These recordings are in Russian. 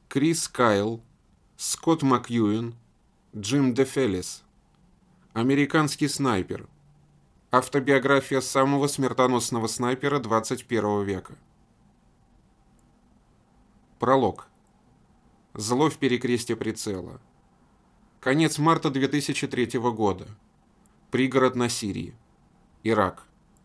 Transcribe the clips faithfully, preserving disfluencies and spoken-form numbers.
Крис Кайл, Скотт Макьюин, Джим Дефелис. Американский снайпер. Автобиография самого смертоносного снайпера двадцать первого века. Пролог. Зло в перекрестье прицела. Конец марта две тысячи третьего года. Пригород на Сирии. Ирак.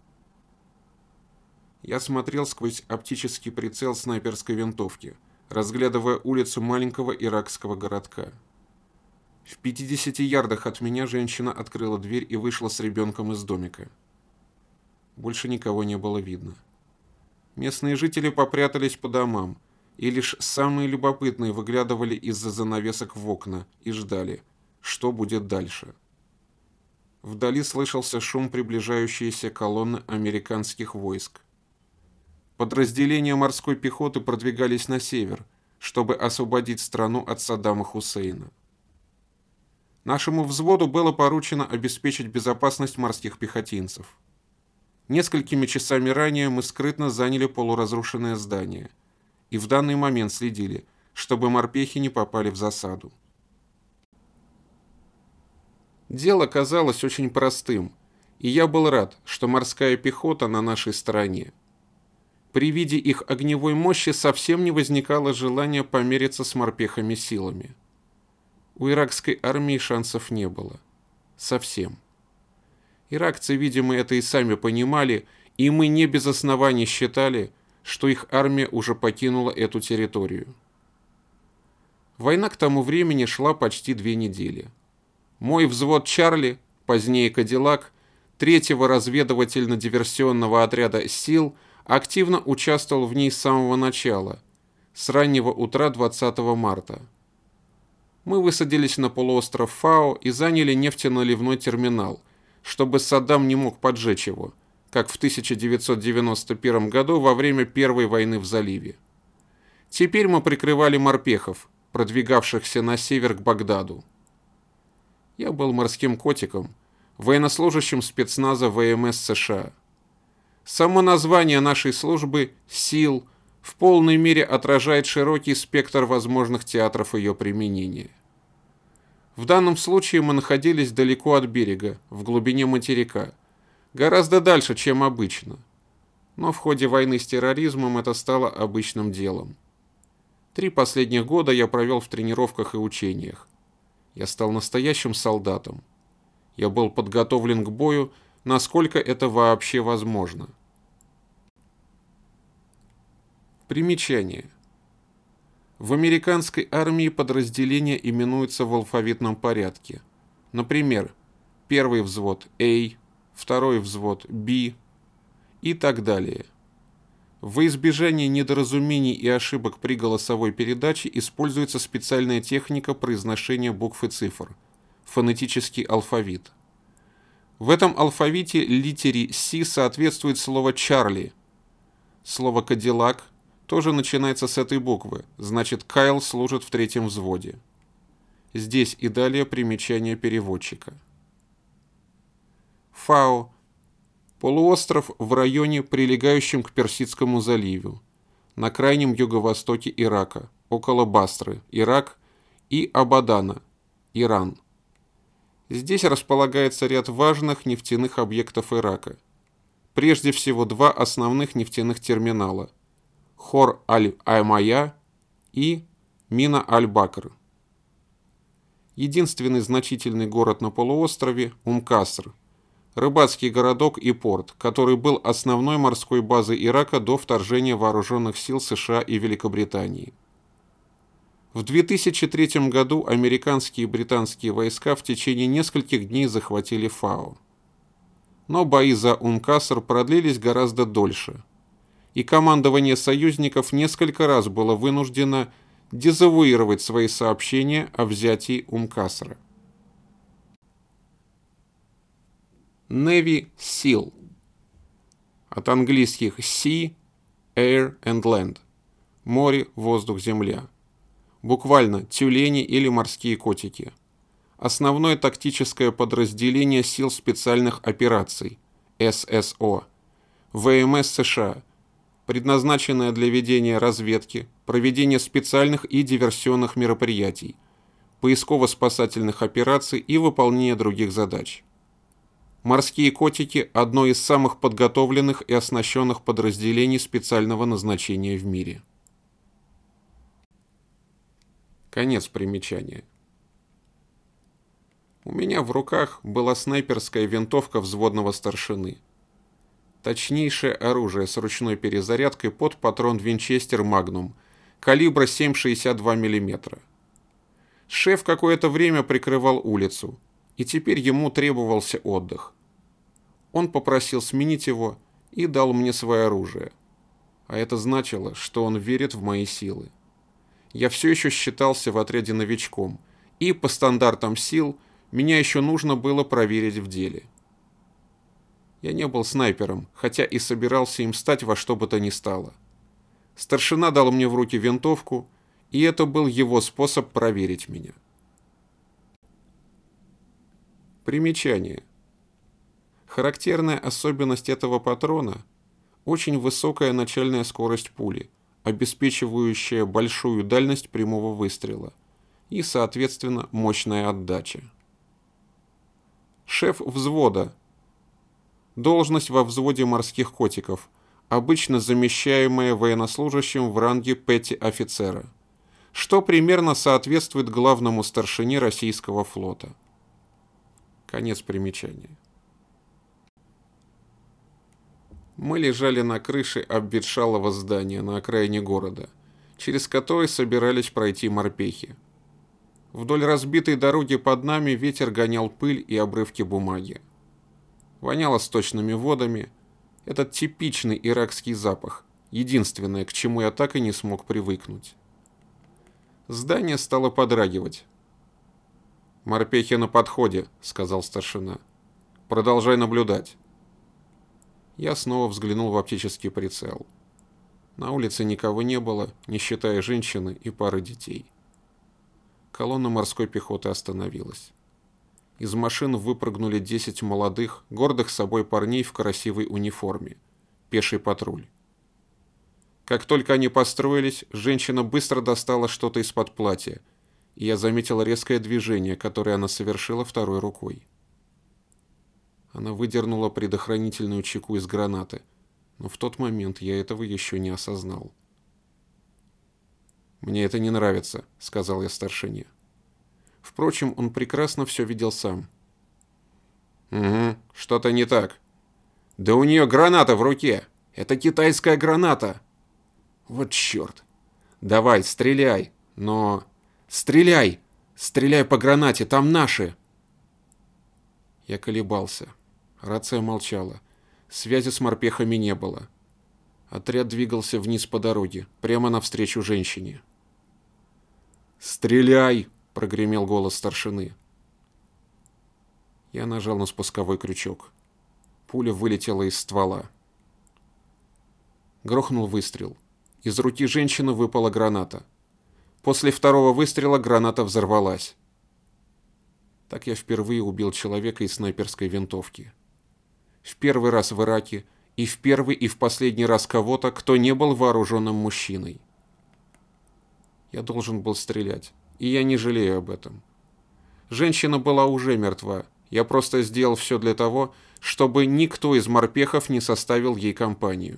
Я смотрел сквозь оптический прицел снайперской винтовки, разглядывая улицу маленького иракского городка. В пятидесяти ярдах от меня женщина открыла дверь и вышла с ребенком из домика. Больше никого не было видно. Местные жители попрятались по домам, и лишь самые любопытные выглядывали из-за занавесок в окна и ждали, что будет дальше. Вдали слышался шум приближающейся колонны американских войск. Подразделения морской пехоты продвигались на север, чтобы освободить страну от Саддама Хусейна. Нашему взводу было поручено обеспечить безопасность морских пехотинцев. Несколькими часами ранее мы скрытно заняли полуразрушенное здание и в данный момент следили, чтобы морпехи не попали в засаду. Дело казалось очень простым, и я был рад, что морская пехота на нашей стороне. При виде их огневой мощи совсем не возникало желания помериться с морпехами силами. У иракской армии шансов не было. Совсем. Иракцы, видимо, это и сами понимали, и мы не без оснований считали, что их армия уже покинула эту территорию. Война к тому времени шла почти две недели. Мой взвод «Чарли», позднее «Кадиллак», третьего разведывательно-диверсионного отряда сил, активно участвовал в ней с самого начала, с раннего утра двадцатого марта. Мы высадились на полуостров Фао и заняли нефтеналивной терминал, чтобы Саддам не мог поджечь его, как в тысяча девятьсот девяносто первом году во время Первой войны в заливе. Теперь мы прикрывали морпехов, продвигавшихся на север к Багдаду. Я был морским котиком, военнослужащим спецназа ВМС США. Само название нашей службы «СИЛ» в полной мере отражает широкий спектр возможных театров ее применения. В данном случае мы находились далеко от берега, в глубине материка, гораздо дальше, чем обычно. Но в ходе войны с терроризмом это стало обычным делом. Три последних года я провел в тренировках и учениях. Я стал настоящим солдатом. Я был подготовлен к бою, насколько это вообще возможно. Примечание. В американской армии подразделения именуются в алфавитном порядке. Например, первый взвод A, второй взвод B и так далее. Во избежание недоразумений и ошибок при голосовой передаче используется специальная техника произношения букв и цифр – фонетический алфавит. В этом алфавите литере C соответствует слово «Чарли». Слово «Кадиллак» тоже начинается с этой буквы, значит, Кайл служит в третьем взводе. Здесь и далее примечание переводчика. Фао. Полуостров в районе, прилегающем к Персидскому заливу, на крайнем юго-востоке Ирака, около Басры, Ирак, и Абадана, Иран. Здесь располагается ряд важных нефтяных объектов Ирака. Прежде всего два основных нефтяных терминала – Хор-аль-Аймая и Мина-аль-Бакр. Единственный значительный город на полуострове – Ум-Каср, рыбацкий городок и порт, который был основной морской базой Ирака до вторжения вооруженных сил США и Великобритании. В две тысячи третьем году американские и британские войска в течение нескольких дней захватили Фао. Но бои за Ум-Каср продлились гораздо дольше, и командование союзников несколько раз было вынуждено дезавуировать свои сообщения о взятии Ум-Касра. Navy сил. От английских Sea, Air and Land. Море, воздух, земля. Буквально тюлени или морские котики. Основное тактическое подразделение сил специальных операций, эс эс о, ВМС США, предназначенная для ведения разведки, проведения специальных и диверсионных мероприятий, поисково-спасательных операций и выполнения других задач. Морские котики – одно из самых подготовленных и оснащенных подразделений специального назначения в мире. Конец примечания. У меня в руках была снайперская винтовка взводного старшины. Точнейшее оружие с ручной перезарядкой под патрон Винчестер Магнум калибра семь целых шестьдесят два миллиметра. Шеф какое-то время прикрывал улицу, и теперь ему требовался отдых. Он попросил сменить его и дал мне свое оружие. А это значило, что он верит в мои силы. Я все еще считался в отряде новичком, и по стандартам сил меня еще нужно было проверить в деле. Я не был снайпером, хотя и собирался им стать во что бы то ни стало. Старшина дал мне в руки винтовку, и это был его способ проверить меня. Примечание. Характерная особенность этого патрона – очень высокая начальная скорость пули, обеспечивающая большую дальность прямого выстрела и, соответственно, мощная отдача. Шеф взвода. Должность во взводе морских котиков, обычно замещаемая военнослужащим в ранге петти-офицера, что примерно соответствует главному старшине российского флота. Конец примечания. Мы лежали на крыше обветшалого здания на окраине города, через который собирались пройти морпехи. Вдоль разбитой дороги под нами ветер гонял пыль и обрывки бумаги. Воняло сточными водами. Этот типичный иракский запах, единственное, к чему я так и не смог привыкнуть. Здание стало подрагивать. «Морпехи на подходе», — сказал старшина. «Продолжай наблюдать». Я снова взглянул в оптический прицел. На улице никого не было, не считая женщины и пары детей. Колонна морской пехоты остановилась. Из машин выпрыгнули десять молодых, гордых собой парней в красивой униформе. Пеший патруль. Как только они построились, женщина быстро достала что-то из-под платья, и я заметил резкое движение, которое она совершила второй рукой. Она выдернула предохранительную чеку из гранаты, но в тот момент я этого еще не осознал. «Мне это не нравится», — сказал я старшине. Впрочем, он прекрасно все видел сам. «Угу, что-то не так. Да у нее граната в руке. Это китайская граната. Вот черт. Давай, стреляй. Но... Стреляй! Стреляй по гранате, там наши!» Я колебался. Рация молчала. Связи с морпехами не было. Отряд двигался вниз по дороге, прямо навстречу женщине. «Стреляй!» — прогремел голос старшины. Я нажал на спусковой крючок. Пуля вылетела из ствола. Грохнул выстрел. Из руки женщины выпала граната. После второго выстрела граната взорвалась. Так я впервые убил человека из снайперской винтовки. В первый раз в Ираке и в первый и в последний раз кого-то, кто не был вооруженным мужчиной. Я должен был стрелять, и я не жалею об этом. Женщина была уже мертва. Я просто сделал все для того, чтобы никто из морпехов не составил ей компанию.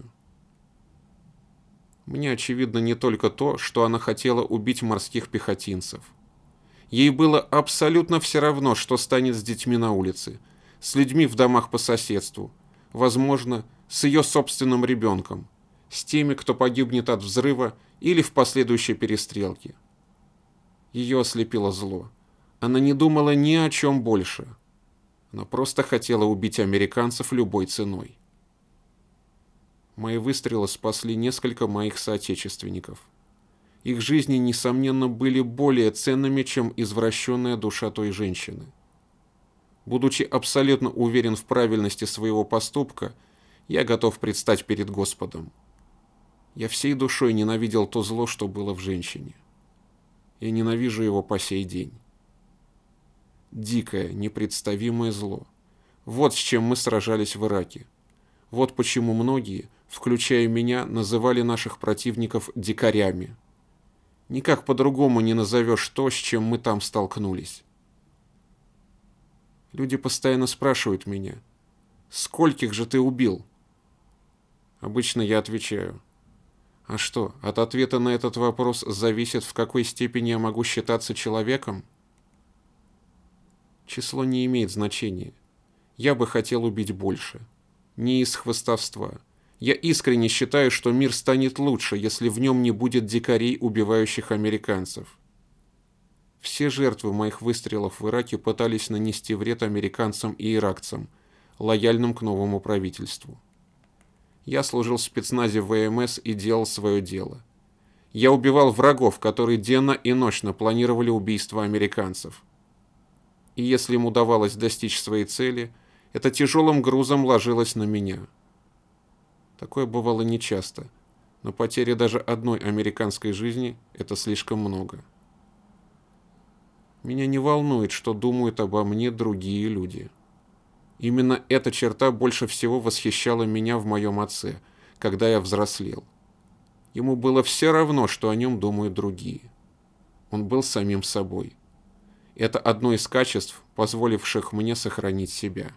Мне очевидно не только то, что она хотела убить морских пехотинцев. Ей было абсолютно все равно, что станет с детьми на улице, с людьми в домах по соседству, возможно, с ее собственным ребенком, с теми, кто погибнет от взрыва или в последующей перестрелке. Ее ослепило зло. Она не думала ни о чем больше. Она просто хотела убить американцев любой ценой. Мои выстрелы спасли несколько моих соотечественников. Их жизни, несомненно, были более ценными, чем извращенная душа той женщины. Будучи абсолютно уверен в правильности своего поступка, я готов предстать перед Господом. Я всей душой ненавидел то зло, что было в женщине. Я ненавижу его по сей день. Дикое, непредставимое зло. Вот с чем мы сражались в Ираке. Вот почему многие, включая меня, называли наших противников дикарями. Никак по-другому не назовешь то, с чем мы там столкнулись. Люди постоянно спрашивают меня: «Скольких же ты убил?» Обычно я отвечаю: «А что, от ответа на этот вопрос зависит, в какой степени я могу считаться человеком?» Число не имеет значения. Я бы хотел убить больше. Не из хвастовства. Я искренне считаю, что мир станет лучше, если в нем не будет дикарей, убивающих американцев. Все жертвы моих выстрелов в Ираке пытались нанести вред американцам и иракцам, лояльным к новому правительству. Я служил в спецназе ВМС и делал свое дело. Я убивал врагов, которые денно и ночно планировали убийство американцев. И если им удавалось достичь своей цели, это тяжелым грузом ложилось на меня. Такое бывало нечасто, но потеря даже одной американской жизни – это слишком много. Меня не волнует, что думают обо мне другие люди. Именно эта черта больше всего восхищала меня в моем отце, когда я взрослел. Ему было все равно, что о нем думают другие. Он был самим собой. Это одно из качеств, позволивших мне сохранить себя.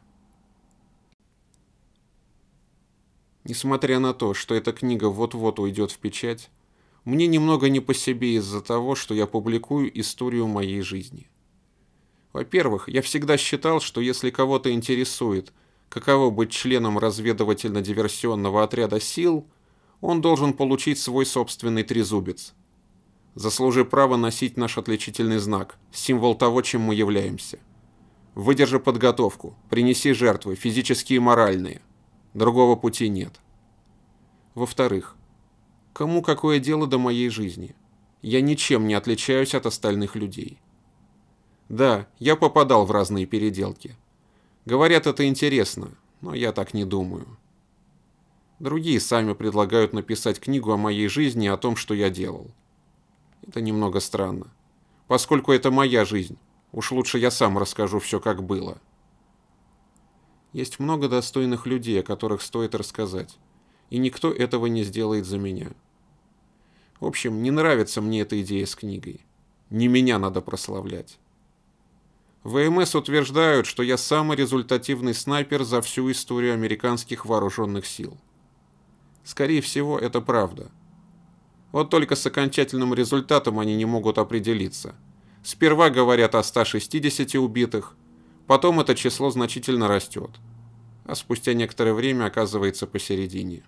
Несмотря на то, что эта книга вот-вот уйдет в печать, мне немного не по себе из-за того, что я публикую историю моей жизни. Во-первых, я всегда считал, что если кого-то интересует, каково быть членом разведывательно-диверсионного отряда сил, он должен получить свой собственный трезубец. Заслужи право носить наш отличительный знак, символ того, чем мы являемся. Выдержи подготовку, принеси жертвы, физические и моральные. Другого пути нет. Во-вторых, кому какое дело до моей жизни? Я ничем не отличаюсь от остальных людей. Да, я попадал в разные переделки. Говорят, это интересно, но я так не думаю. Другие сами предлагают написать книгу о моей жизни и о том, что я делал. Это немного странно. Поскольку это моя жизнь, уж лучше я сам расскажу все, как было. Есть много достойных людей, о которых стоит рассказать, и никто этого не сделает за меня. В общем, не нравится мне эта идея с книгой. Не меня надо прославлять. ВМС утверждают, что я самый результативный снайпер за всю историю американских вооруженных сил. Скорее всего, это правда. Вот только с окончательным результатом они не могут определиться. Сперва говорят о ста шестидесяти убитых, потом это число значительно растет, а спустя некоторое время оказывается посередине.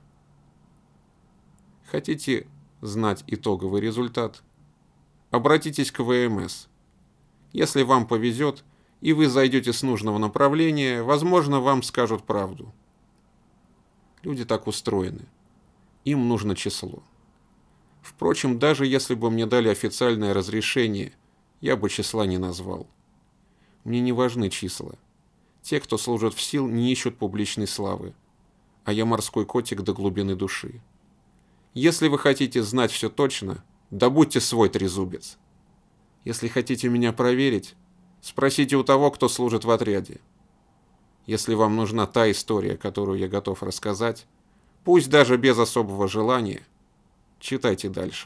Хотите знать итоговый результат? Обратитесь к ВМС. Если вам повезет, и вы зайдете с нужного направления, возможно, вам скажут правду. Люди так устроены. Им нужно число. Впрочем, даже если бы мне дали официальное разрешение, я бы числа не назвал. Мне не важны числа. Те, кто служит в сил, не ищут публичной славы. А я морской котик до глубины души. Если вы хотите знать все точно, добудьте свой трезубец. Если хотите меня проверить, спросите у того, кто служит в отряде. Если вам нужна та история, которую я готов рассказать, пусть даже без особого желания, читайте дальше.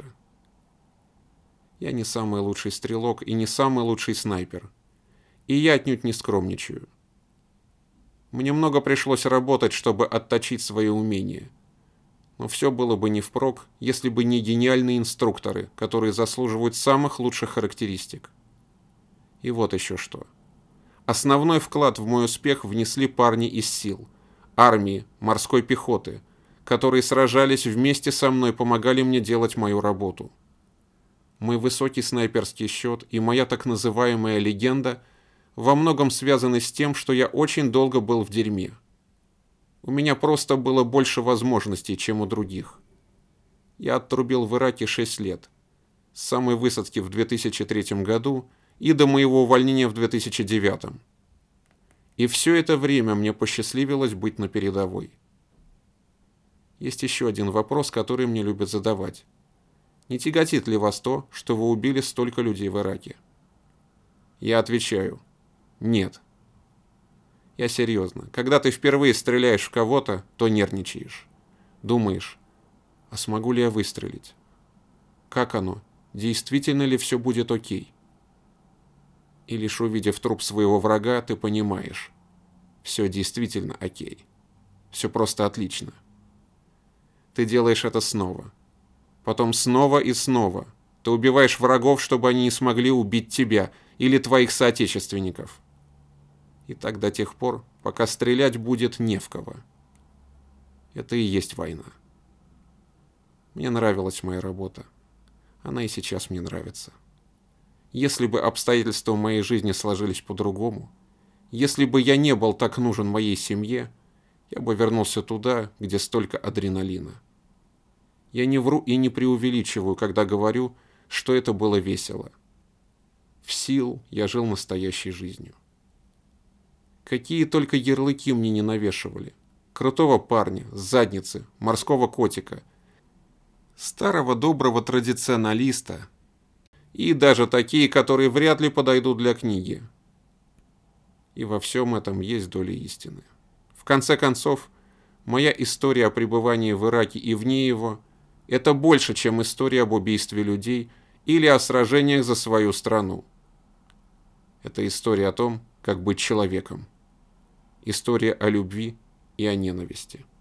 Я не самый лучший стрелок и не самый лучший снайпер. И я отнюдь не скромничаю. Мне много пришлось работать, чтобы отточить свои умения. Но все было бы не впрок, если бы не гениальные инструкторы, которые заслуживают самых лучших характеристик. И вот еще что. Основной вклад в мой успех внесли парни из сил, армии, морской пехоты, которые сражались вместе со мной и помогали мне делать мою работу. Мой высокий снайперский счет и моя так называемая легенда во многом связаны с тем, что я очень долго был в дерьме. У меня просто было больше возможностей, чем у других. Я отрубил в Ираке шесть лет. С самой высадки в две тысячи третьем году и до моего увольнения в две тысячи девятом. И все это время мне посчастливилось быть на передовой. Есть еще один вопрос, который мне любят задавать. Не тяготит ли вас то, что вы убили столько людей в Ираке? Я отвечаю: нет. Я серьезно. Когда ты впервые стреляешь в кого-то, то нервничаешь. Думаешь, а смогу ли я выстрелить? Как оно? Действительно ли все будет окей? И лишь увидев труп своего врага, ты понимаешь, все действительно окей. Все просто отлично. Ты делаешь это снова. Потом снова и снова. Ты убиваешь врагов, чтобы они не смогли убить тебя или твоих соотечественников. И так до тех пор, пока стрелять будет не в кого. Это и есть война. Мне нравилась моя работа. Она и сейчас мне нравится. Если бы обстоятельства в моей жизни сложились по-другому, если бы я не был так нужен моей семье, я бы вернулся туда, где столько адреналина. Я не вру и не преувеличиваю, когда говорю, что это было весело. В сил я жил настоящей жизнью. Какие только ярлыки мне не навешивали. Крутого парня, задницы, морского котика, старого доброго традиционалиста и даже такие, которые вряд ли подойдут для книги. И во всем этом есть доля истины. В конце концов, моя история о пребывании в Ираке и вне его – это больше, чем история об убийстве людей или о сражениях за свою страну. Это история о том, как быть человеком. История о любви и о ненависти.